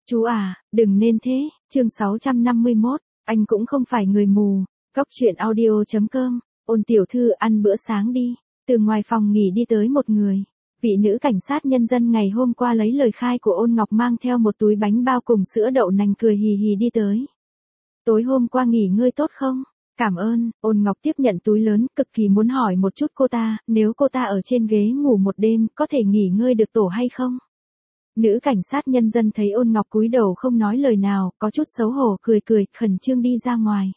Chú à, đừng nên thế, chương 651, anh cũng không phải người mù, Cóc truyện audio.com, Ôn tiểu thư ăn bữa sáng đi, từ ngoài phòng nghỉ đi tới một người. Vị nữ cảnh sát nhân dân ngày hôm qua lấy lời khai của Ôn Ngọc mang theo một túi bánh bao cùng sữa đậu nành cười hì hì đi tới. Tối hôm qua nghỉ ngơi tốt không? Cảm ơn, Ôn Ngọc tiếp nhận túi lớn, cực kỳ muốn hỏi một chút cô ta, nếu cô ta ở trên ghế ngủ một đêm, có thể nghỉ ngơi được tổ hay không? Nữ cảnh sát nhân dân thấy Ôn Ngọc cúi đầu không nói lời nào, có chút xấu hổ cười cười, khẩn trương đi ra ngoài.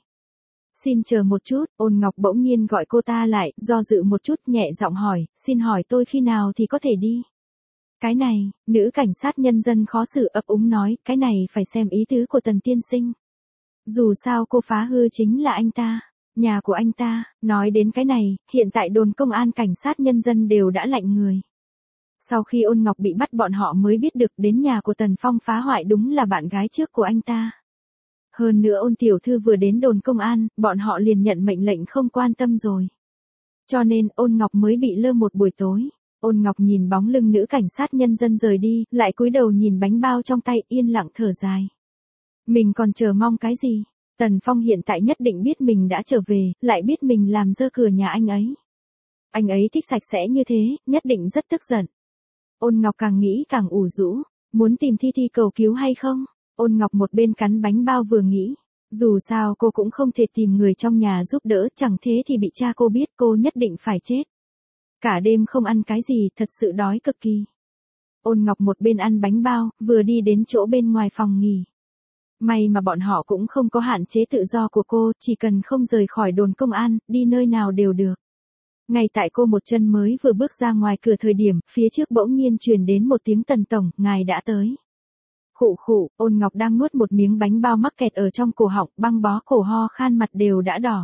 Xin chờ một chút, Ôn Ngọc bỗng nhiên gọi cô ta lại, do dự một chút nhẹ giọng hỏi, xin hỏi tôi khi nào thì có thể đi? Cái này, nữ cảnh sát nhân dân khó xử ấp úng nói, cái này phải xem ý tứ của Tần tiên sinh. Dù sao cô phá hư chính là anh ta, nhà của anh ta, nói đến cái này, hiện tại đồn công an cảnh sát nhân dân đều đã lạnh người. Sau khi Ôn Ngọc bị bắt bọn họ mới biết được đến nhà của Tần Phong phá hoại đúng là bạn gái trước của anh ta. Hơn nữa Ôn tiểu thư vừa đến đồn công an, bọn họ liền nhận mệnh lệnh không quan tâm rồi. Cho nên Ôn Ngọc mới bị lơ một buổi tối. Ôn Ngọc nhìn bóng lưng nữ cảnh sát nhân dân rời đi, lại cúi đầu nhìn bánh bao trong tay yên lặng thở dài. Mình còn chờ mong cái gì? Tần Phong hiện tại nhất định biết mình đã trở về, lại biết mình làm dơ cửa nhà anh ấy. Anh ấy thích sạch sẽ như thế, nhất định rất tức giận. Ôn Ngọc càng nghĩ càng ủ rũ, muốn tìm Thi Thi cầu cứu hay không? Ôn Ngọc một bên cắn bánh bao vừa nghĩ, dù sao cô cũng không thể tìm người trong nhà giúp đỡ, chẳng thế thì bị cha cô biết cô nhất định phải chết. Cả đêm không ăn cái gì, thật sự đói cực kỳ. Ôn Ngọc một bên ăn bánh bao, vừa đi đến chỗ bên ngoài phòng nghỉ. May mà bọn họ cũng không có hạn chế tự do của cô, chỉ cần không rời khỏi đồn công an, đi nơi nào đều được. Ngay tại cô một chân mới vừa bước ra ngoài cửa thời điểm, phía trước bỗng nhiên truyền đến một tiếng Tần tổng, ngài đã tới. Khụ khụ, Ôn Ngọc đang nuốt một miếng bánh bao mắc kẹt ở trong cổ họng, băng bó cổ ho khan mặt đều đã đỏ.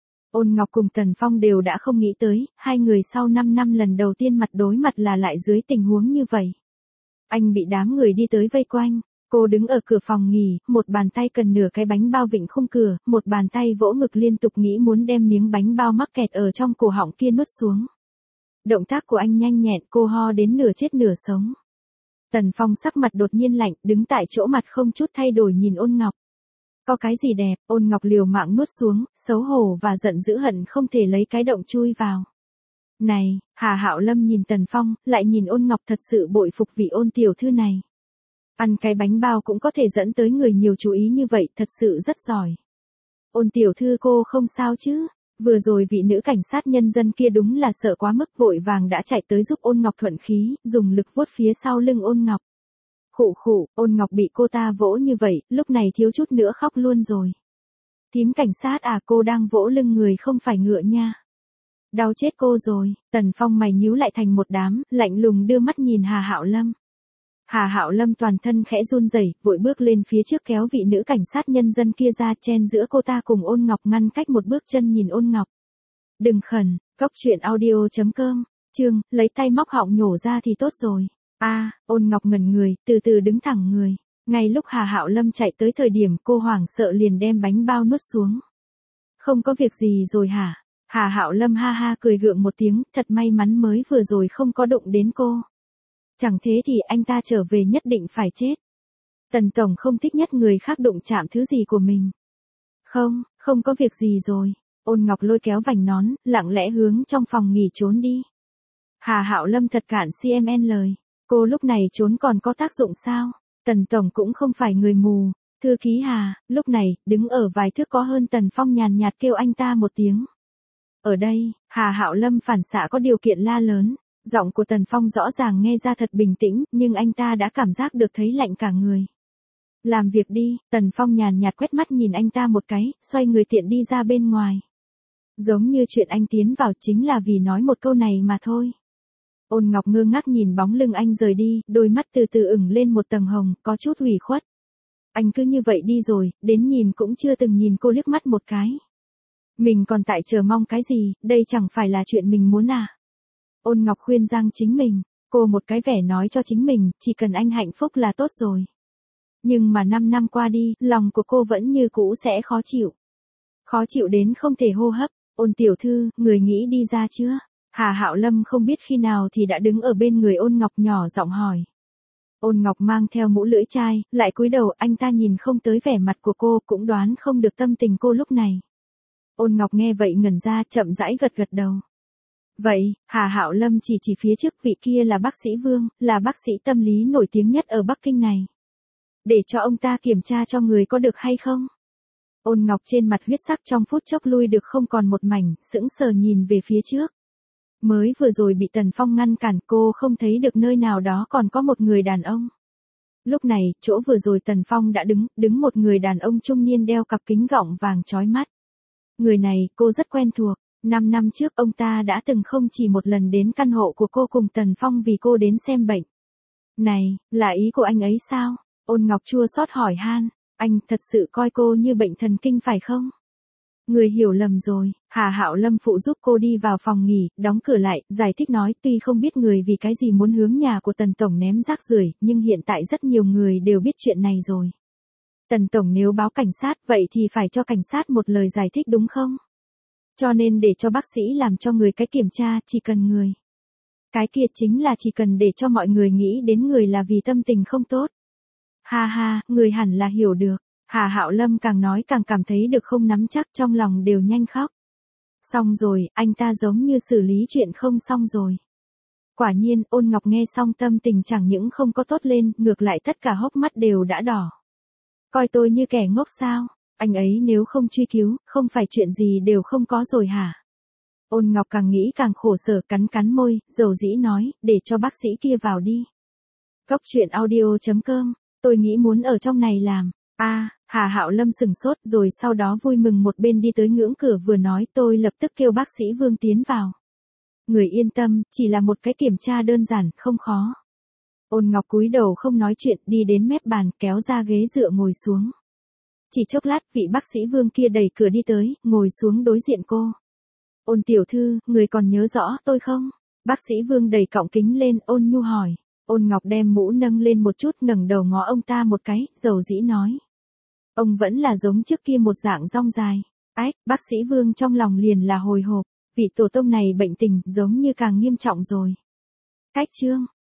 Ôn Ngọc cùng Tần Phong đều đã không nghĩ tới, hai người sau 5 năm lần đầu tiên mặt đối mặt là lại dưới tình huống như vậy. Anh bị đám người đi tới vây quanh, cô đứng ở cửa phòng nghỉ, một bàn tay cần nửa cái bánh bao vịnh khung cửa, một bàn tay vỗ ngực liên tục nghĩ muốn đem miếng bánh bao mắc kẹt ở trong cổ họng kia nuốt xuống. Động tác của anh nhanh nhẹn, cô ho đến nửa chết nửa sống. Tần Phong sắc mặt đột nhiên lạnh, đứng tại chỗ mặt không chút thay đổi nhìn Ôn Ngọc. Có cái gì đẹp? Ôn Ngọc liều mạng nuốt xuống, xấu hổ và giận dữ hận không thể lấy cái động chui vào. Này, Hà Hạo Lâm nhìn Tần Phong, lại nhìn Ôn Ngọc, thật sự bội phục vị Ôn tiểu thư này. Ăn cái bánh bao cũng có thể dẫn tới người nhiều chú ý như vậy, thật sự rất giỏi. Ôn tiểu thư cô không sao chứ? Vừa rồi vị nữ cảnh sát nhân dân kia đúng là sợ quá mức, vội vàng đã chạy tới giúp Ôn Ngọc thuận khí, dùng lực vuốt phía sau lưng Ôn Ngọc. Khụ khụ, Ôn Ngọc bị cô ta vỗ như vậy, lúc này thiếu chút nữa khóc luôn rồi. Thím cảnh sát à, cô đang vỗ lưng người không phải ngựa nha. Đau chết cô rồi. Tần Phong mày nhíu lại thành một đám, lạnh lùng đưa mắt nhìn Hà Hạo Lâm. Hà Hạo Lâm toàn thân khẽ run rẩy, vội bước lên phía trước kéo vị nữ cảnh sát nhân dân kia ra, chen giữa cô ta cùng Ôn Ngọc, ngăn cách một bước chân nhìn Ôn Ngọc. Đừng khẩn, Cóc truyện audio.com, chương, lấy tay móc họng nhổ ra thì tốt rồi. Ôn Ngọc ngẩn người, từ từ đứng thẳng người. Ngay lúc Hà Hạo Lâm chạy tới thời điểm cô hoảng sợ liền đem bánh bao nuốt xuống. Không có việc gì rồi hả? Hà Hạo Lâm ha ha cười gượng một tiếng, thật may mắn mới vừa rồi không có đụng đến cô. Chẳng thế thì anh ta trở về nhất định phải chết. Tần tổng không thích nhất người khác đụng chạm thứ gì của mình. Không có việc gì rồi. Ôn Ngọc lôi kéo vành nón, lặng lẽ hướng trong phòng nghỉ trốn đi. Hà Hạo Lâm thật cạn CMN lời. Cô lúc này trốn còn có tác dụng sao? Tần tổng cũng không phải người mù. Thư ký Hà, lúc này, đứng ở vài thước có hơn Tần Phong nhàn nhạt kêu anh ta một tiếng. Ở đây, Hà Hạo Lâm phản xạ có điều kiện la lớn. Giọng của Tần Phong rõ ràng nghe ra thật bình tĩnh, nhưng anh ta đã cảm giác được thấy lạnh cả người. Làm việc đi, Tần Phong nhàn nhạt quét mắt nhìn anh ta một cái, xoay người tiện đi ra bên ngoài. Giống như chuyện anh tiến vào chính là vì nói một câu này mà thôi. Ôn Ngọc ngơ ngác nhìn bóng lưng anh rời đi, đôi mắt từ từ ửng lên một tầng hồng, có chút ủy khuất. Anh cứ như vậy đi rồi, đến nhìn cũng chưa từng nhìn cô liếc mắt một cái. Mình còn tại chờ mong cái gì, đây chẳng phải là chuyện mình muốn à? Ôn Ngọc khuyên Giang chính mình, cô một cái vẻ nói cho chính mình, chỉ cần anh hạnh phúc là tốt rồi. Nhưng mà 5 năm qua đi, lòng của cô vẫn như cũ sẽ khó chịu. Khó chịu đến không thể hô hấp. Ôn tiểu thư, người nghĩ đi ra chưa? Hà Hạo Lâm không biết khi nào thì đã đứng ở bên người Ôn Ngọc nhỏ giọng hỏi. Ôn Ngọc mang theo mũ lưỡi chai, lại cúi đầu, anh ta nhìn không tới vẻ mặt của cô, cũng đoán không được tâm tình cô lúc này. Ôn Ngọc nghe vậy ngẩn ra, chậm rãi gật gật đầu. Vậy, Hà Hạo Lâm chỉ phía trước, vị kia là bác sĩ Vương, là bác sĩ tâm lý nổi tiếng nhất ở Bắc Kinh này. Để cho ông ta kiểm tra cho người có được hay không? Ôn Ngọc trên mặt huyết sắc trong phút chốc lui được không còn một mảnh, sững sờ nhìn về phía trước. Mới vừa rồi bị Tần Phong ngăn cản, cô không thấy được nơi nào đó còn có một người đàn ông. Lúc này, chỗ vừa rồi Tần Phong đã đứng một người đàn ông trung niên đeo cặp kính gọng vàng chói mắt. Người này, cô rất quen thuộc. 5 năm trước ông ta đã từng không chỉ một lần đến căn hộ của cô cùng Tần Phong vì cô đến xem bệnh. Này, là ý của anh ấy sao? Ôn Ngọc chua xót hỏi han, anh thật sự coi cô như bệnh thần kinh phải không? Người hiểu lầm rồi. Hà Hạo Lâm phụ giúp cô đi vào phòng nghỉ, đóng cửa lại, giải thích nói tuy không biết người vì cái gì muốn hướng nhà của Tần Tổng ném rác rưởi, nhưng hiện tại rất nhiều người đều biết chuyện này rồi. Tần Tổng nếu báo cảnh sát vậy thì phải cho cảnh sát một lời giải thích đúng không? Cho nên để cho bác sĩ làm cho người cái kiểm tra, chỉ cần người. Cái kia chính là chỉ cần để cho mọi người nghĩ đến người là vì tâm tình không tốt. Ha ha, người hẳn là hiểu được. Hà Hạo Lâm càng nói càng cảm thấy được không nắm chắc, trong lòng đều nhanh khóc. Xong rồi, anh ta giống như xử lý chuyện không xong rồi. Quả nhiên, Ôn Ngọc nghe xong tâm tình chẳng những không có tốt lên, ngược lại tất cả hốc mắt đều đã đỏ. Coi tôi như kẻ ngốc sao? Anh ấy nếu không truy cứu, không phải chuyện gì đều không có rồi hả? Ôn Ngọc càng nghĩ càng khổ sở, cắn cắn môi, dầu dĩ nói, để cho bác sĩ kia vào đi. Cốc truyện audio.com, tôi nghĩ muốn ở trong này làm. Hà Hạo Lâm sừng sốt rồi sau đó vui mừng một bên đi tới ngưỡng cửa vừa nói tôi lập tức kêu bác sĩ Vương tiến vào. Người yên tâm, chỉ là một cái kiểm tra đơn giản, không khó. Ôn Ngọc cúi đầu không nói chuyện, đi đến mép bàn, kéo ra ghế dựa ngồi xuống. Chỉ chốc lát, vị bác sĩ Vương kia đẩy cửa đi tới, ngồi xuống đối diện cô. Ôn tiểu thư, người còn nhớ rõ tôi không? Bác sĩ Vương đẩy cọng kính lên, ôn nhu hỏi. Ôn Ngọc đem mũ nâng lên một chút, ngẩng đầu ngó ông ta một cái, dầu dĩ nói. Ông vẫn là giống trước kia một dạng rong dài. Bác sĩ Vương trong lòng liền là hồi hộp, vị tổ tông này bệnh tình giống như càng nghiêm trọng rồi. Cách chương